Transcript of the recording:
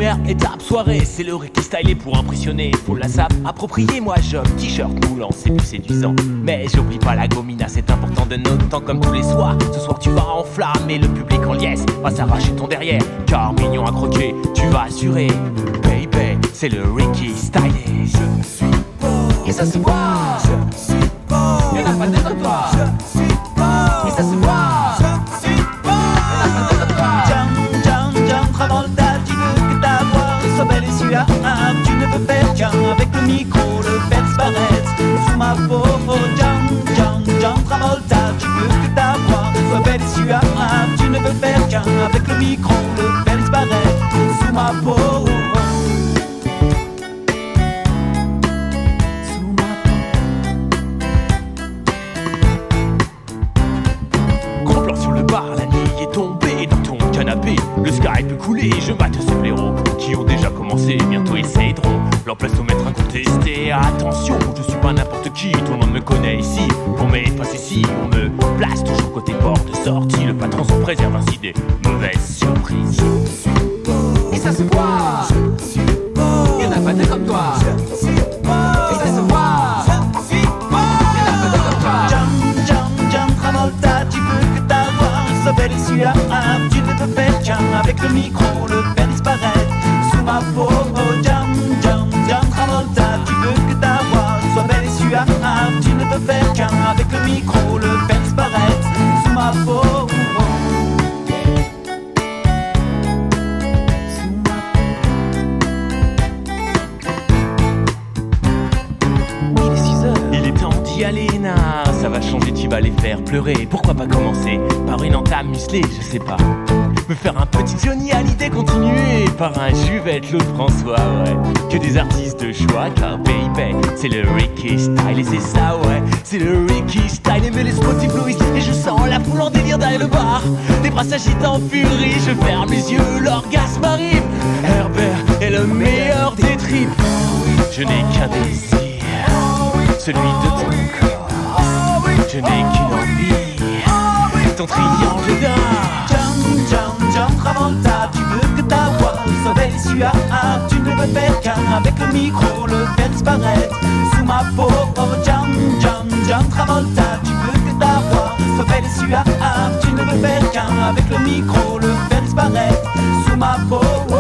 Première étape, soirée, c'est le Ricky stylé pour impressionner. Faut la sape appropriée, moi job, t-shirt moulant, c'est plus séduisant. Mais j'oublie pas la gomina, c'est important de notre temps comme tous les soirs. Ce soir tu vas enflammer le public en liesse, va s'arracher ton derrière, car mignon à croquer, tu vas assurer. Baby, c'est le Ricky stylé. Je suis beau, et ça se voit. Je suis beau, y'en a pas de comme toi. Je suis beau, et ça se voit. Je suis beau, y'en a pas de comme toi. Jam, Travolta, tu veux que ta voix soit belle et suave. Tu ne peux faire qu'un avec le micro, le faire disparaître sous ma peau. Jam, Travolta, tu veux que ta voix soit belle et suave. Tu ne peux faire qu'un avec le micro, le faire disparaître sous ma peau. Le sky peut couler, je mate ces blaireaux qui ont déjà commencé, bientôt essaieront leur place au maître incontesté. Attention, je suis pas n'importe qui, tout le monde me connaît ici. Pour m'effacer ici, on me place toujours côté porte de sortie. Le patron se préserve ainsi des mauvaises surprises. Je suis beau, et ça se voit. Je suis beau, y'en a pas de comme toi. Je suis beau, et ça se voit. Je suis beau, y'en a pas de comme toi. Jam, Travolta, tu veux que ta voix soit belle et suave. Tu ne peux faire qu'un avec le micro, le faire disparaître sous ma peau. Jam, Travolta, tu veux que ta voix soit belle et suave. Tu ne peux faire qu'un avec le micro, le faire disparaître sous ma peau. Alena, ça va changer, tu vas les faire pleurer. Pourquoi pas commencer par une entame musclée, je sais pas. Me faire un petit Johnny Hallyday, continuer par un Juvette, Claude François, ouais. Que des artistes de choix, car baby, c'est le Ricky style. Et c'est ça, ouais, c'est le Ricky style. Et les spots éblouissent, et je sens la foule en délire derrière le bar. Les bras s'agitent en furie, je ferme les yeux, l'orgasme arrive. Herbert est le meilleur des tripes. Je n'ai qu'un désir, celui de ton corps. Je n'ai qu'une envie, ton triangle d'or. Jam, Travolta, tu veux que ta voix soit belle et suave. Tu ne peux faire qu'un avec le micro, le faire disparaître sous ma peau. Jam, Travolta, tu veux que ta voix soit belle et suave. Tu ne peux faire qu'un avec le micro, le faire disparaître sous ma peau.